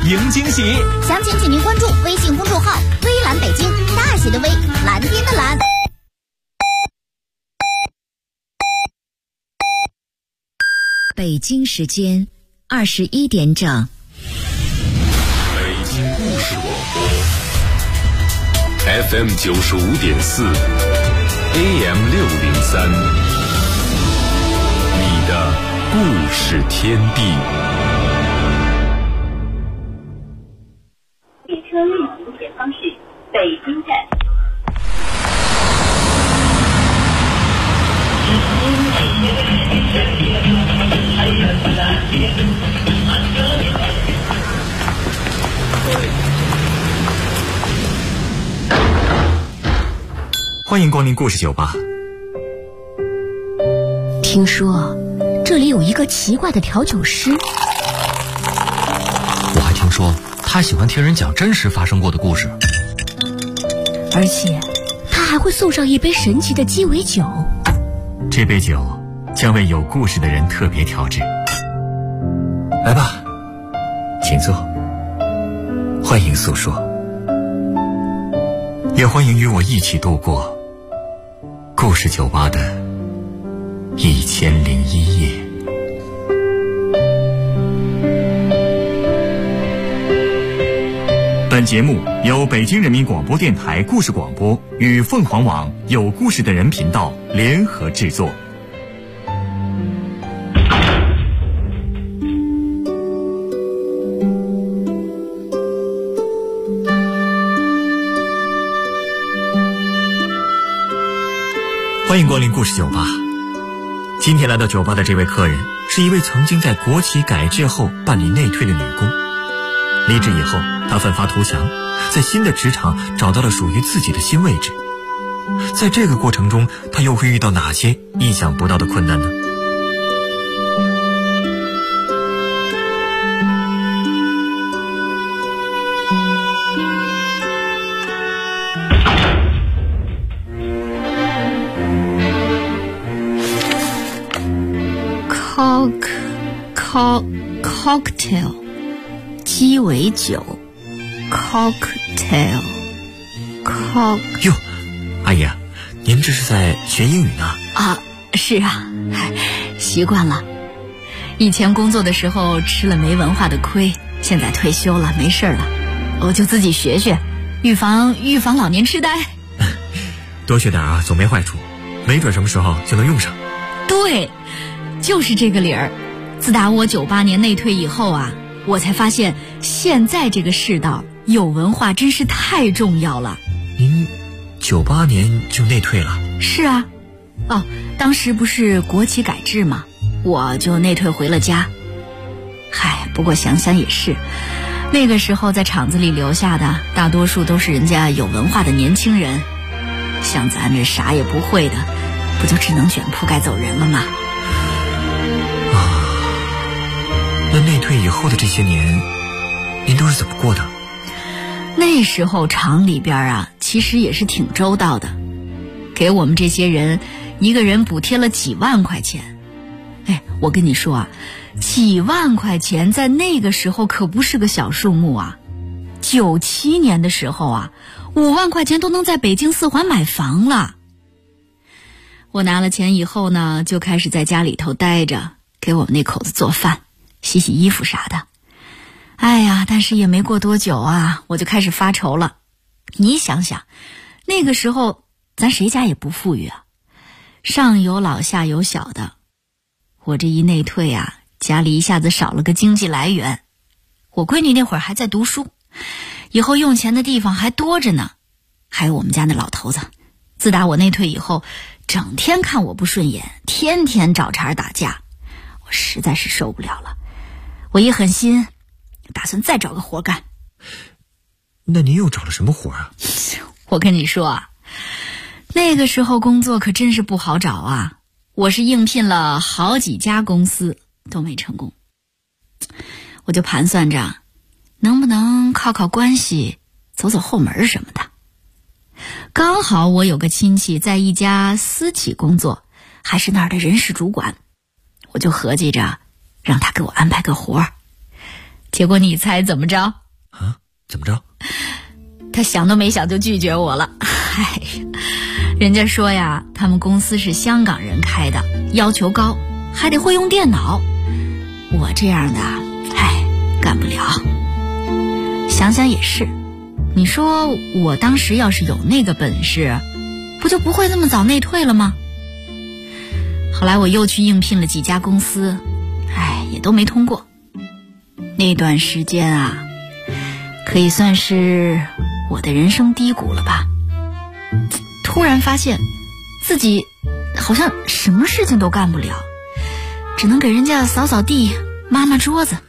迎惊喜。 详情请您关注微信公众号“微蓝北京”，大写的微，蓝天的蓝。 北京时间21点整。 北京故事广播 FM 95.4 AM 603，你的故事天地。 列车运行前方是北京站。 欢迎光临故事酒吧。 听说这里有一个奇怪的调酒师， 我还听说他喜欢听人讲真实发生过的故事， 而且他还会送上一杯神奇的鸡尾酒。 这杯酒将为有故事的人特别调制。来吧，请坐，欢迎诉说，也欢迎与我一起度过故事酒吧的1001夜。本节目由北京人民广播电台故事广播与凤凰网有故事的人频道联合制作。欢迎光临故事酒吧。今天来到酒吧的这位客人是一位曾经在国企改制后办理内退的女工。离职以后，她奋发图强，在新的职场找到了属于自己的新位置。在这个过程中，她又会遇到哪些意想不到的困难呢？ cocktail 鸡尾酒 cocktail 哟，阿姨啊，您这是在学英语呢？ 啊，是啊，习惯了。以前工作的时候吃了没文化的亏，现在退休了没事了，我就自己学学，预防老年痴呆。 多学点啊，总没坏处，没准什么时候就能用上。 对，就是这个理儿。自打我98年内退以后啊，我才发现现在这个世道有文化真是太重要了。 您98年就内退了？ 是啊，当时不是国企改制嘛，我就内退回了家。不过想想也是，那个时候在厂子里留下的大多数都是人家有文化的年轻人，像咱这啥也不会的，不就只能卷铺盖走人了吗？ 那内退以后的这些年，您都是怎么过的？ 那时候厂里边啊，其实也是挺周到的，给我们这些人一个人补贴了几万块钱。我跟你说啊，几万块钱在那个时候可不是个小数目啊。97年的时候啊，5万块钱都能在北京4环买房了。我拿了钱以后呢，就开始在家里头待着，给我们那口子做饭，洗洗衣服啥的。但是也没过多久啊，我就开始发愁了。你想想，那个时候咱谁家也不富裕啊，上有老下有小的。我这一内退啊，家里一下子少了个经济来源。我闺女那会儿还在读书，以后用钱的地方还多着呢。还有我们家那老头子，自打我内退以后，整天看我不顺眼，天天找茬打架，我实在是受不了了。我一狠心，打算再找个活干。 那您又找了什么活啊？ 我跟你说啊，那个时候工作可真是不好找啊，我是应聘了好几家公司都没成功。我就盘算着能不能靠关系走走后门什么的。刚好我有个亲戚在一家私企工作，还是那儿的人事主管，我就合计着让他给我安排个活儿。 结果你猜怎么着？ 啊？怎么着？ 他想都没想就拒绝我了。人家说呀，他们公司是香港人开的，要求高，还得会用电脑。我这样的，干不了。想想也是，你说我当时要是有那个本事，不就不会那么早内退了吗？后来我又去应聘了几家公司，也都没通过。那段时间啊，可以算是我的人生低谷了吧。突然发现自己好像什么事情都干不了，只能给人家扫扫地、抹抹桌子。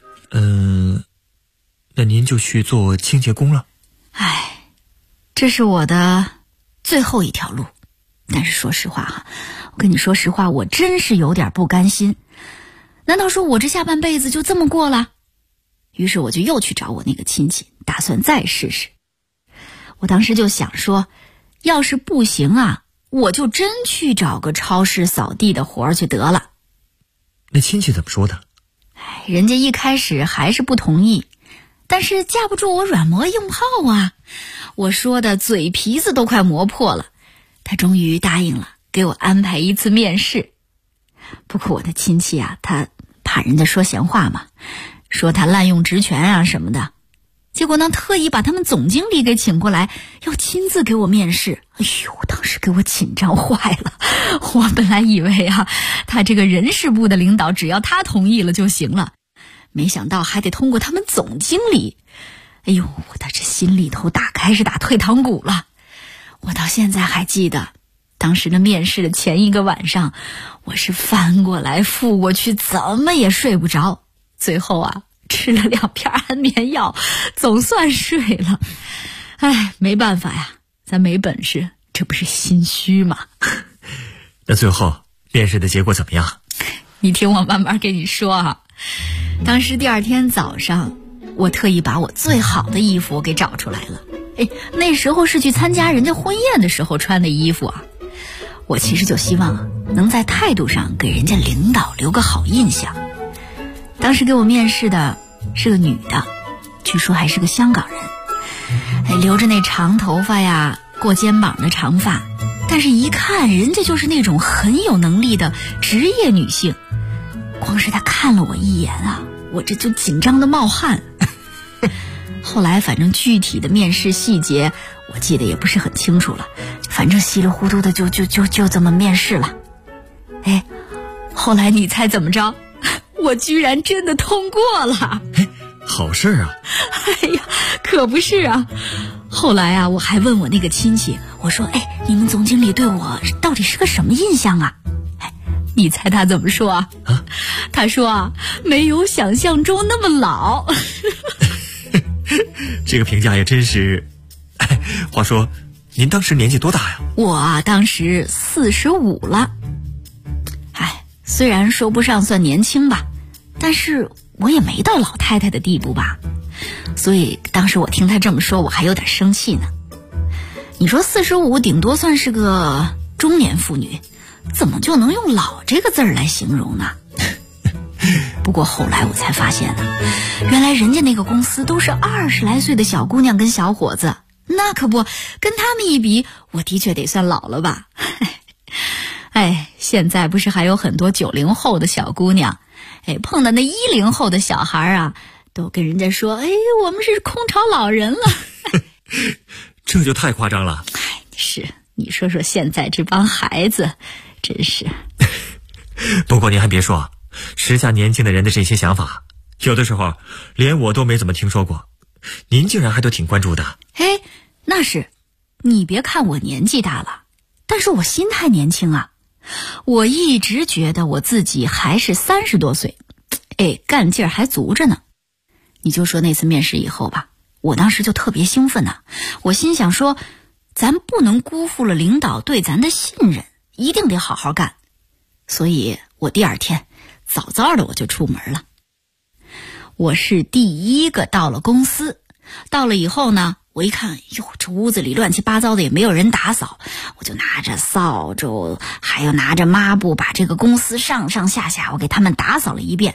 那您就去做清洁工了？ 这是我的最后一条路。但是说实话我跟你说实话，我真是有点不甘心。难道说我这下半辈子就这么过了？于是我就又去找我那个亲戚，打算再试试。我当时就想说，要是不行啊，我就真去找个超市扫地的活儿去得了。 那亲戚怎么说的？ 人家一开始还是不同意，但是架不住我软磨硬泡啊。我说的嘴皮子都快磨破了，他终于答应了，给我安排一次面试。不过我的亲戚啊，他怕人家说闲话嘛，说他滥用职权啊什么的。结果呢，特意把他们总经理给请过来，要亲自给我面试。我当时给我紧张坏了。我本来以为啊，他这个人事部的领导只要他同意了就行了，没想到还得通过他们总经理。我的这心里头开始打退堂鼓了。我到现在还记得，当时的面试的前一个晚上，我是翻过来覆过去，怎么也睡不着。最后啊，吃了2片安眠药，总算睡了。没办法呀，咱没本事，这不是心虚吗？ 那最后面试的结果怎么样？ 你听我慢慢跟你说啊。当时第二天早上，我特意把我最好的衣服给找出来了。那时候是去参加人家婚宴的时候穿的衣服啊。我其实就希望能在态度上给人家领导留个好印象。当时给我面试的是个女的，据说还是个香港人，留着那长头发呀，过肩膀的长发，但是一看人家就是那种很有能力的职业女性。光是她看了我一眼啊，我这就紧张的冒汗。后来反正具体的面试细节我记得也不是很清楚了，反正稀里糊涂的就这么面试了。后来你猜怎么着？我居然真的通过了。 好事啊。 可不是啊。后来啊，我还问我那个亲戚，我说你们总经理对我到底是个什么印象啊？你猜他怎么说啊？他说啊，没有想象中那么老。 这个评价也真是。话说您当时年纪多大呀？ 我啊，当时45了。虽然说不上算年轻吧，但是我也没到老太太的地步吧。所以当时我听他这么说，我还有点生气呢。你说45顶多算是个中年妇女，怎么就能用老这个字儿来形容呢？不过后来我才发现呢，原来人家那个公司都是20来岁的小姑娘跟小伙子，那可不，跟他们一比，我的确得算老了吧。现在不是还有很多90后的小姑娘，碰到那10后的小孩啊，都跟人家说，我们是空巢老人了。 这就太夸张了。 是，你说说现在这帮孩子，真是。 不过您还别说，时下年轻的人的这些想法，有的时候连我都没怎么听说过，您竟然还都挺关注的。 那是，你别看我年纪大了，但是我心态年轻啊。我一直觉得我自己还是30多岁，干劲儿还足着呢。你就说那次面试以后吧，我当时就特别兴奋啊。我心想说，咱不能辜负了领导对咱的信任，一定得好好干。所以我第二天早早的我就出门了。我是第一个到了公司，到了以后呢，我一看，这屋子里乱七八糟的，也没有人打扫，我就拿着扫帚，还有拿着抹布，把这个公司上上下下我给他们打扫了一遍。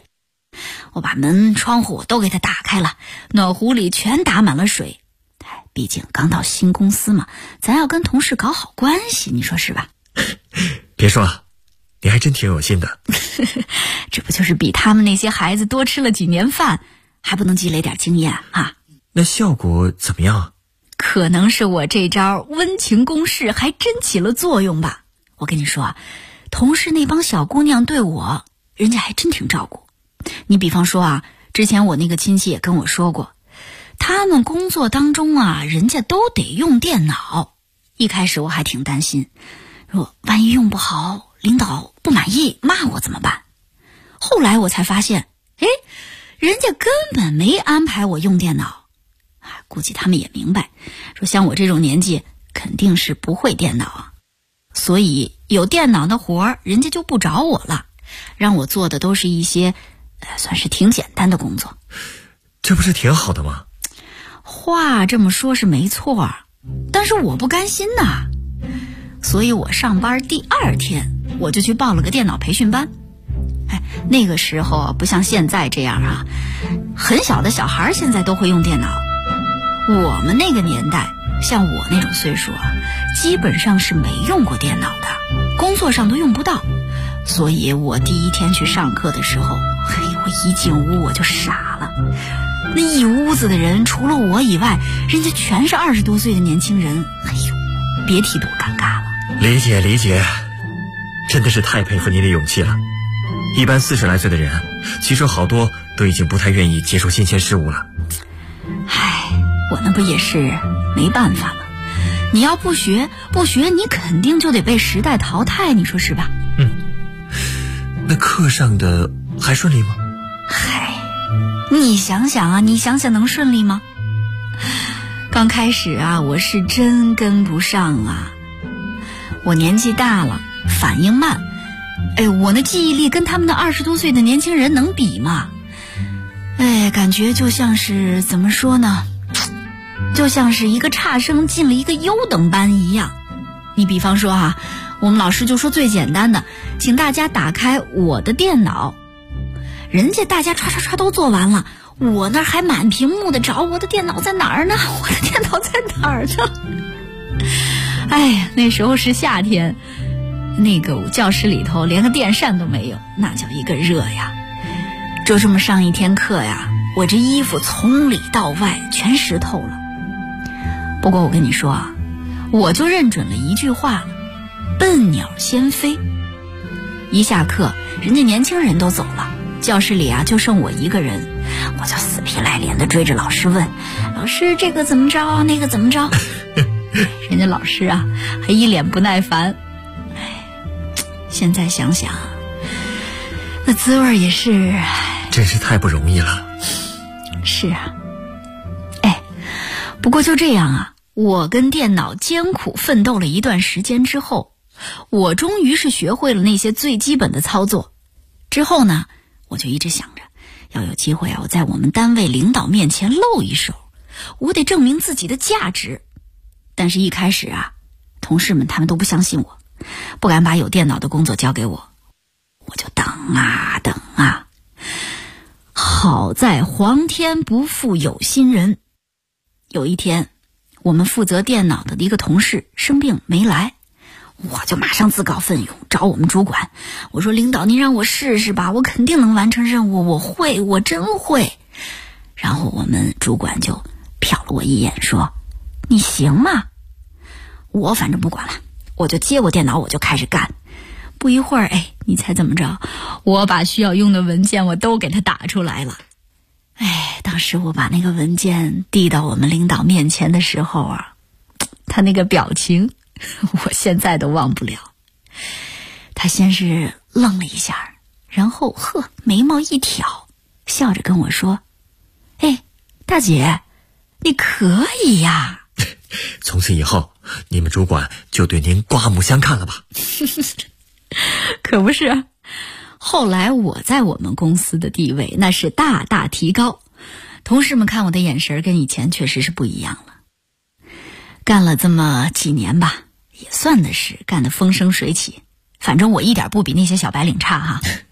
我把门窗户都给它打开了，暖壶里全打满了水。毕竟刚到新公司嘛，咱要跟同事搞好关系，你说是吧？ 别说了，你还真挺有心的。 这不就是比他们那些孩子多吃了几年饭，还不能积累点经验啊？ 那效果怎么样？ 可能是我这招温情攻势还真起了作用吧。我跟你说啊，同事那帮小姑娘对我，人家还真挺照顾。你比方说啊，之前我那个亲戚也跟我说过，他们工作当中啊，人家都得用电脑。一开始我还挺担心，说万一用不好，领导不满意骂我怎么办？后来我才发现，人家根本没安排我用电脑。估计他们也明白，说像我这种年纪肯定是不会电脑啊，所以有电脑的活儿人家就不找我了，让我做的都是一些算是挺简单的工作。 这不是挺好的吗？ 话这么说是没错，但是我不甘心呐，所以我上班第2天我就去报了个电脑培训班。那个时候不像现在这样啊，很小的小孩现在都会用电脑。我们那个年代，像我那种岁数啊，基本上是没用过电脑的，工作上都用不到。所以我第1天去上课的时候，我一进屋我就傻了。那一屋子的人，除了我以外，人家全是20多岁的年轻人，别提多尴尬了。 理解，真的是太佩服您的勇气了。一般40来岁的人，其实好多都已经不太愿意接受新鲜事物了。 我那不也是没办法吗？你要不学，你肯定就得被时代淘汰，你说是吧？ 那课上的还顺利吗？ 你想想能顺利吗？刚开始啊，我是真跟不上啊。我年纪大了，反应慢，我那记忆力跟他们的20多岁的年轻人能比吗？感觉就像是怎么说呢？就像是一个差生进了一个优等班一样。你比方说啊，我们老师就说最简单的，请大家打开我的电脑。人家大家刷刷刷都做完了，我那还满屏幕的找我的电脑在哪儿呢？那时候是夏天，那个教室里头连个电扇都没有，那叫一个热呀。就这么上1天课呀，我这衣服从里到外全湿透了。不过我跟你说啊，我就认准了一句话了，笨鸟先飞。一下课，人家年轻人都走了，教室里啊就剩我一个人，我就死皮赖脸的追着老师问，老师这个怎么着，那个怎么着？人家老师啊还一脸不耐烦。现在想想，那滋味也是， 真是太不容易了。 是啊。不过就这样啊，我跟电脑艰苦奋斗了一段时间之后，我终于是学会了那些最基本的操作。之后呢，我就一直想着，要有机会啊，我在我们单位领导面前露一手，我得证明自己的价值。但是一开始啊，同事们他们都不相信我，不敢把有电脑的工作交给我，我就等啊。好在皇天不负有心人。有一天，我们负责电脑的一个同事生病没来，我就马上自告奋勇找我们主管，我说领导您让我试试吧，我肯定能完成任务，我真会。然后我们主管就瞟了我一眼说，你行吗？我反正不管了，我就接过电脑我就开始干。不一会儿，你猜怎么着？我把需要用的文件我都给他打出来了。当时我把那个文件递到我们领导面前的时候啊，他那个表情我现在都忘不了。他先是愣了一下，然后眉毛一挑，笑着跟我说，大姐你可以呀。 从此以后你们主管就对您刮目相看了吧？ 可不是，后来我在我们公司的地位那是大大提高，同事们看我的眼神跟以前确实是不一样了。干了这么几年吧，也算的是干得风生水起，反正我一点不比那些小白领差哈。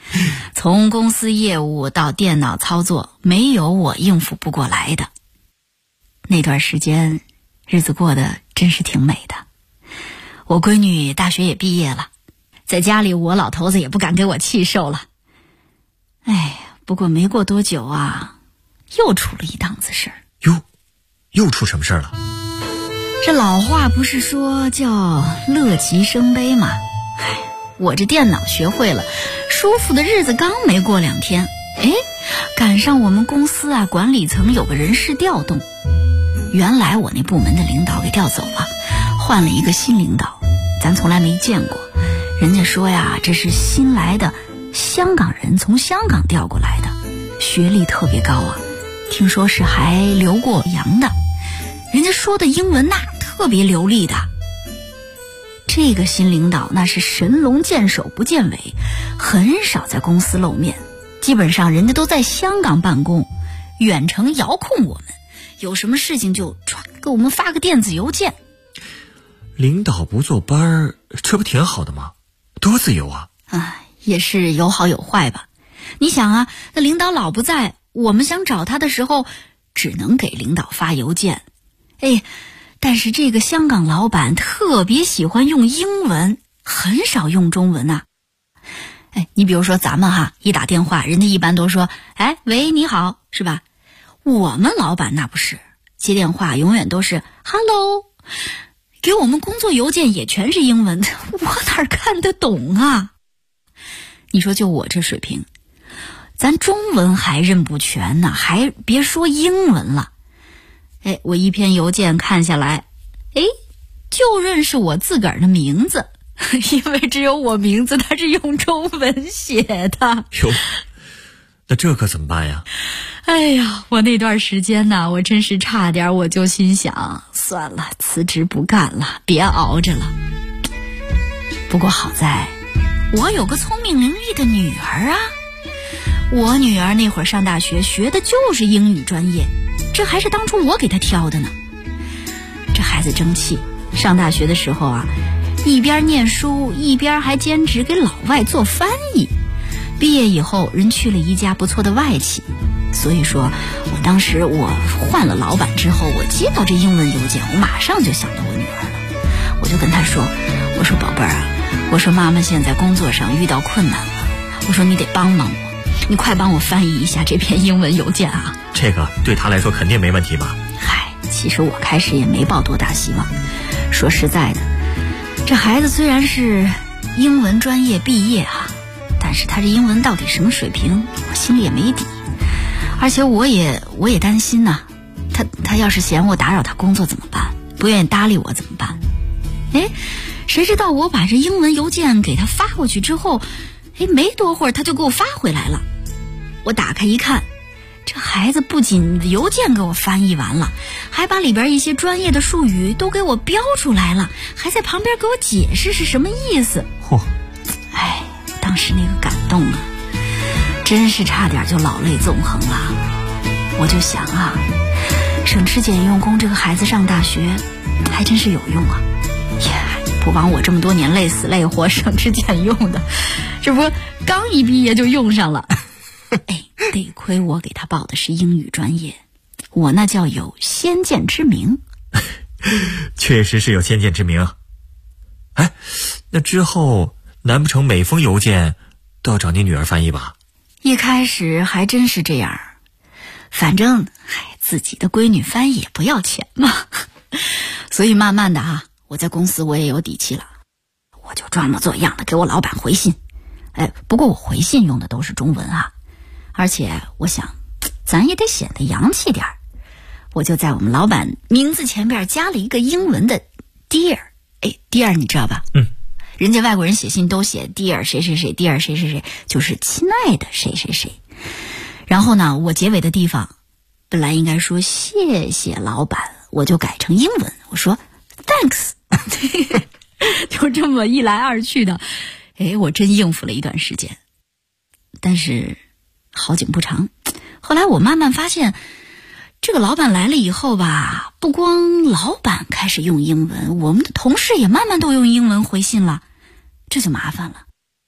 从公司业务到电脑操作，没有我应付不过来的。那段时间日子过得真是挺美的。我闺女大学也毕业了，在家里我老头子也不敢给我气受了。哎，不过没过多久啊，又出了一档子事儿。 又出什么事儿了？ 这老话不是说叫乐极生悲吗？我这电脑学会了，舒服的日子刚没过2天，赶上我们公司啊管理层有个人事调动，原来我那部门的领导给调走了，换了一个新领导，咱从来没见过。人家说呀，这是新来的香港人，从香港调过来的，学历特别高啊，听说是还留过洋的，人家说的英文那特别流利的。这个新领导那是神龙见首不见尾，很少在公司露面，基本上人家都在香港办公，远程遥控我们，有什么事情就给我们发个电子邮件。 领导不坐班，这不挺好的吗？多自由啊！ 也是有好有坏吧。你想啊，那领导老不在，我们想找他的时候只能给领导发邮件。但是这个香港老板特别喜欢用英文，很少用中文啊。你比如说咱们一打电话，人家一般都说喂你好，是吧？我们老板那不是，接电话永远都是 Hello， 给我们工作邮件也全是英文，我哪看得懂啊？你说就我这水平，咱中文还认不全呢，还别说英文了。我一篇邮件看下来，就认识我自个儿的名字，因为只有我名字它是用中文写的。 哟，那这可怎么办呀？ 我那段时间呢，我真是差点我就心想，算了，辞职不干了，别熬着了。不过好在我有个聪明伶俐的女儿啊，我女儿那会儿上大学学的就是英语专业，这还是当初我给她挑的呢。这孩子争气，上大学的时候啊，一边念书一边还兼职给老外做翻译。毕业以后人去了一家不错的外企，所以说我当时我换了老板之后，我接到这英文邮件，我马上就想到我女儿了。我就跟她说，我说宝贝儿啊，我说妈妈现在工作上遇到困难了，我说你得帮帮我，你快帮我翻译一下这篇英文邮件啊。 这个对他来说肯定没问题吧？ 其实我开始也没抱多大希望。说实在的，这孩子虽然是英文专业毕业但是他这英文到底什么水平，我心里也没底。而且我也担心呢，他要是嫌我打扰他工作怎么办？不愿意搭理我怎么办？谁知道我把这英文邮件给他发过去之后，没多会儿他就给我发回来了。我打开一看，这孩子不仅邮件给我翻译完了，还把里边一些专业的术语都给我标出来了，还在旁边给我解释是什么意思。当时那个感动啊，真是差点就老泪纵横了。我就想省吃俭用供这个孩子上大学还真是有用啊。不枉我这么多年累死累活省吃俭用的，这不刚一毕业就用上了。得亏我给他报的是英语专业，我那叫有先见之明。 确实是有先见之明。那之后难不成每封邮件都要找你女儿翻译吧？ 一开始还真是这样，反正自己的闺女翻译也不要钱嘛。所以慢慢的我在公司我也有底气了，我就装模作样的给我老板回信。不过我回信用的都是中文而且我想咱也得显得洋气点，我就在我们老板名字前边加了一个英文的 dear。 dear 你知道吧？人家外国人写信都写 dear 谁谁谁 dear 谁谁谁，就是亲爱的谁谁谁。然后呢，我结尾的地方本来应该说谢谢老板，我就改成英文，我说 thanks。 就这么一来二去的，我真应付了一段时间。但是好景不长，后来我慢慢发现，这个老板来了以后吧，不光老板开始用英文，我们的同事也慢慢都用英文回信了，这就麻烦了。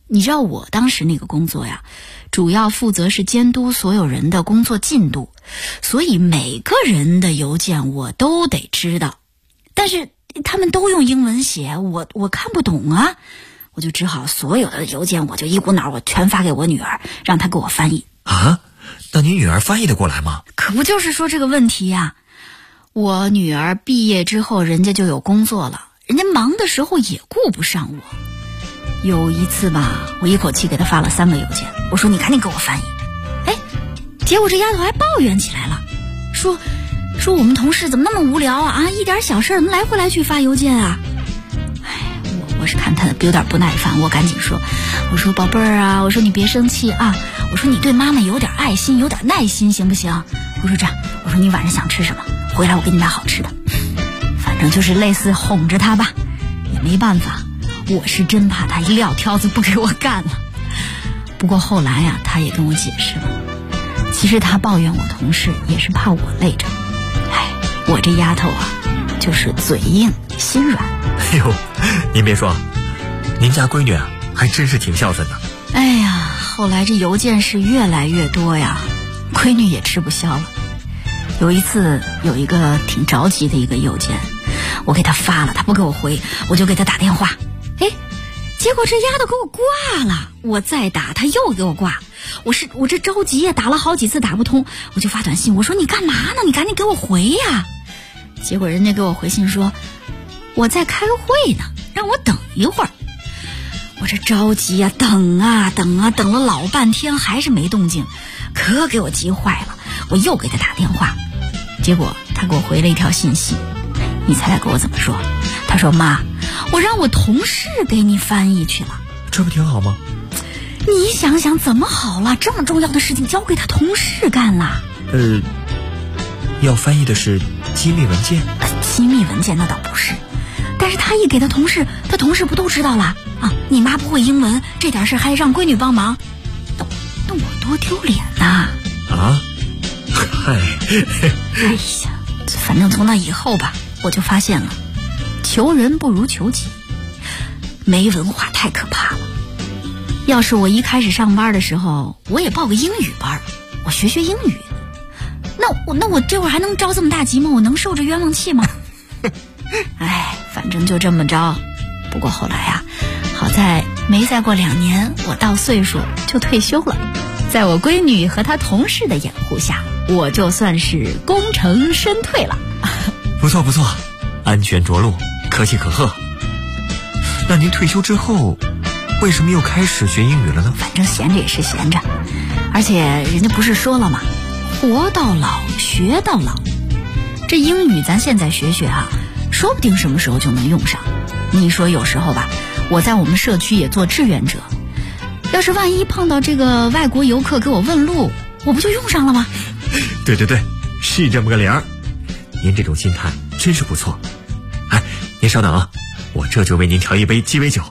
你知道我当时那个工作呀，主要负责是监督所有人的工作进度，所以每个人的邮件我都得知道。但是他们都用英文写，我看不懂啊，我就只好所有的邮件我就一股脑我全发给我女儿，让她给我翻译。 啊？那你女儿翻译得过来吗？ 可不就是说这个问题呀。我女儿毕业之后人家就有工作了，人家忙的时候也顾不上我。有一次吧，我一口气给她发了3个邮件，我说你赶紧给我翻译。结果这丫头还抱怨起来了，说我们同事怎么那么无聊啊，一点小事怎么来回来去发邮件啊。我是看她有点不耐烦，我赶紧说，我说宝贝儿啊，我说你别生气啊，我说你对妈妈有点爱心有点耐心行不行？我说这样，我说你晚上想吃什么，回来我给你买好吃的。反正就是类似哄着她吧，也没办法，我是真怕她一撂挑子不给我干了。不过后来呀，她也跟我解释了，其实她抱怨我同事也是怕我累着。我这丫头啊，就是嘴硬心软。 哎呦，您别说，您家闺女啊，还真是挺孝顺的。 哎呀，后来这邮件是越来越多呀，闺女也吃不消了。有一次有一个挺着急的一个邮件，我给她发了，她不给我回，我就给她打电话。结果这丫头给我挂了，我再打她又给我挂。我这着急呀，打了好几次打不通，我就发短信，我说你干嘛呢？你赶紧给我回呀。结果人家给我回信说我在开会呢，让我等一会儿。我这着急呀，等了老半天还是没动静，可给我急坏了。我又给他打电话，结果他给我回了一条信息，你猜他给我怎么说？他说妈，我让我同事给你翻译去了。 这不挺好吗？ 你想想怎么好了，这么重要的事情交给他同事干了。 要翻译的是机密文件？ 机密文件那倒不是，但是他一给他同事，他同事不都知道了啊？你妈不会英文，这点事还让闺女帮忙，那我多丢脸呐！ 啊，嗨， 哎呀，反正从那以后吧，我就发现了，求人不如求己，没文化太可怕了。要是我一开始上班的时候，我也报个英语班，我学英语，那我这会儿还能着这么大急吗？我能受着冤枉气吗？哎，反正就这么着。不过后来啊，好在没再过2年，我到岁数就退休了。在我闺女和她同事的掩护下，我就算是功成身退了。 不错不错，安全着陆，可喜可贺。那您退休之后为什么又开始学英语了呢？ 反正闲着也是闲着，而且人家不是说了吗？活到老学到老。这英语咱现在学啊，说不定什么时候就能用上。你说有时候吧，我在我们社区也做志愿者，要是万一碰到这个外国游客给我问路，我不就用上了吗？ 对，是这么个理儿。您这种心态真是不错。哎，您稍等啊，我这就为您调一杯鸡尾酒。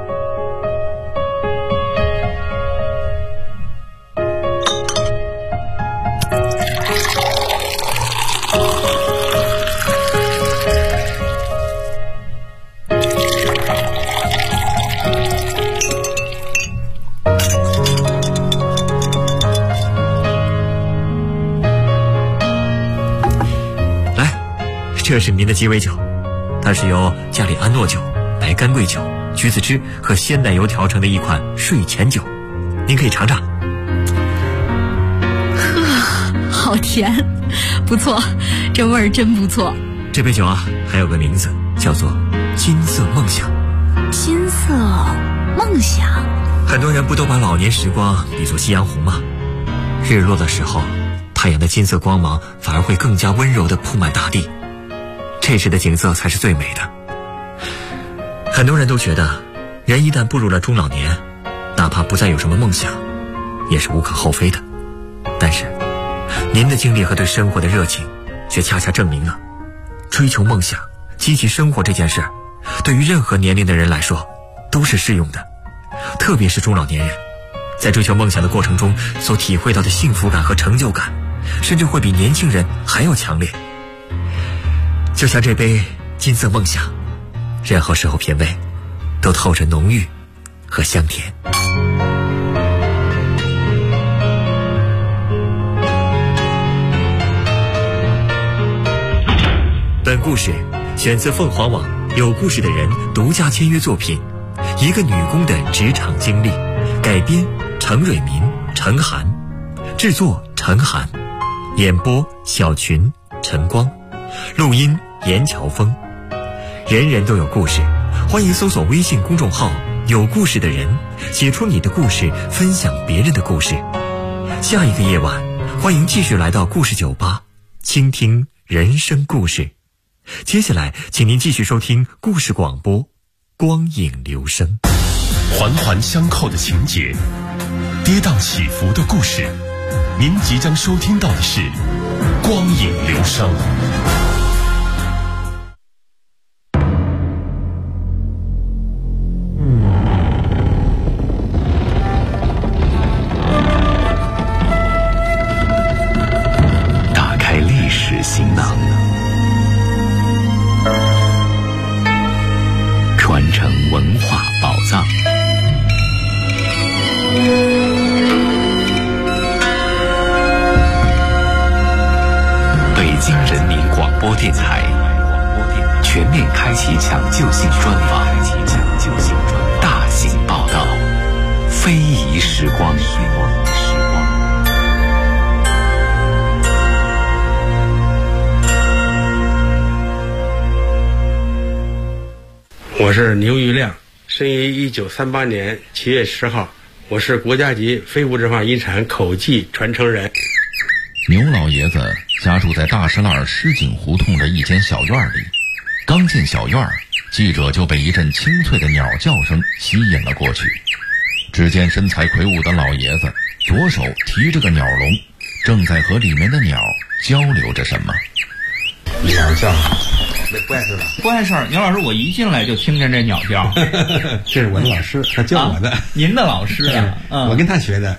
这是您的鸡尾酒，它是由加里安诺酒、白干桂酒、橘子汁和鲜奶油调成的一款睡前酒，您可以尝尝。 好甜，不错，这味儿真不错。 这杯酒啊，还有个名字叫做金色梦想。 金色梦想， 很多人不都把老年时光比作夕阳红吗？日落的时候，太阳的金色光芒反而会更加温柔地铺满大地，这时的景色才是最美的。很多人都觉得，人一旦步入了中老年，哪怕不再有什么梦想，也是无可厚非的。但是，您的经历和对生活的热情，却恰恰证明了，追求梦想、积极生活这件事儿，对于任何年龄的人来说，都是适用的。特别是中老年人，在追求梦想的过程中所体会到的幸福感和成就感，甚至会比年轻人还要强烈。就像这杯金色梦想，任何时候品味都透着浓郁和香甜。本故事选自凤凰网有故事的人独家签约作品《一个女工的职场经历》，改编程蕊民、陈涵，制作陈涵，演播小群、陈光，录音严乔峰。人人都有故事，欢迎搜索微信公众号有故事的人，写出你的故事，分享别人的故事。下一个夜晚，欢迎继续来到故事酒吧，倾听人生故事。接下来请您继续收听故事广播，光影留声。 环环相扣的情节，跌宕起伏的故事，您即将收听到的是光影留声。打开历史行囊，传承文化宝藏。北京人民广播电台全面开启抢救性专访，大型报道，非遗时光。 我是牛玉亮，生于1938年7月10号，我是国家级非物质文化遗产口技传承人。 牛老爷子家住在大石栏石井胡同的一间小院里，刚进小院，记者就被一阵清脆的鸟叫声吸引了过去。只见身材魁梧的老爷子左手提着个鸟笼，正在和里面的鸟交流着什么。 鸟叫不碍事吧？ 不碍事儿，牛老师，我一进来就听见这鸟叫。 这是我的老师，他教我的。 您的老师啊？ 我跟他学的。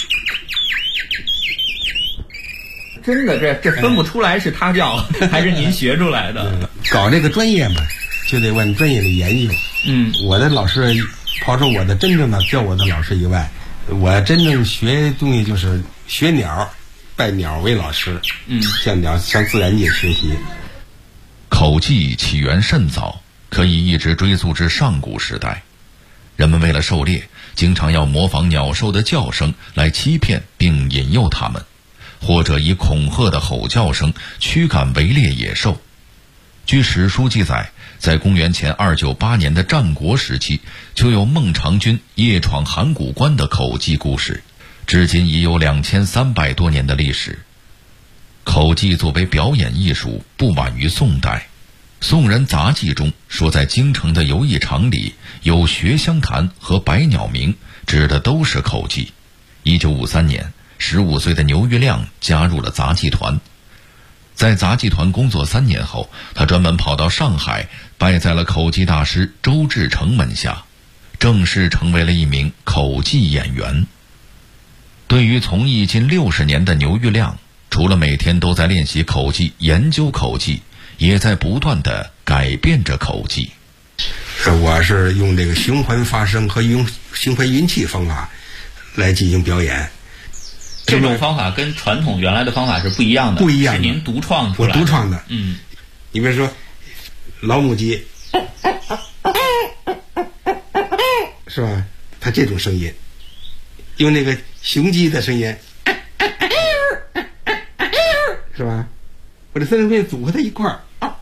真的，这分不出来是他教还是您学出来的。 搞这个专业嘛，就得往专业里研究。我的老师，抛出我的真正的教我的老师以外，我真正学东西就是学鸟，拜鸟为老师。向自然界学习。 口技起源甚早，可以一直追溯至上古时代。人们为了狩猎，经常要模仿鸟兽的叫声来欺骗并引诱它们，或者以恐吓的吼叫声驱赶围猎野兽。据史书记载，在公元前298年的战国时期，就有孟尝君夜闯函谷关的口技故事，至今已有2300多年的历史。口技作为表演艺术，不晚于宋代。宋人杂记中说，在京城的游艺场里有学香坛和百鸟鸣，指的都是口技。1953年，15岁的牛玉亮加入了杂技团。在杂技团工作3年后，他专门跑到上海，拜在了口技大师周志成门下，正式成为了一名口技演员。对于从艺近60年的牛玉亮，除了每天都在练习口技、研究口技，也在不断地改变着口技。 我是用这个循环发声和用循环运气方法来进行表演。 这种方法跟传统原来的方法是不一样的， 不一样的， 是您独创出来的。 我独创的。你比如说老母鸡，是吧？它这种声音，用那个雄鸡的声音，是吧？我这三种声音组合在一块儿，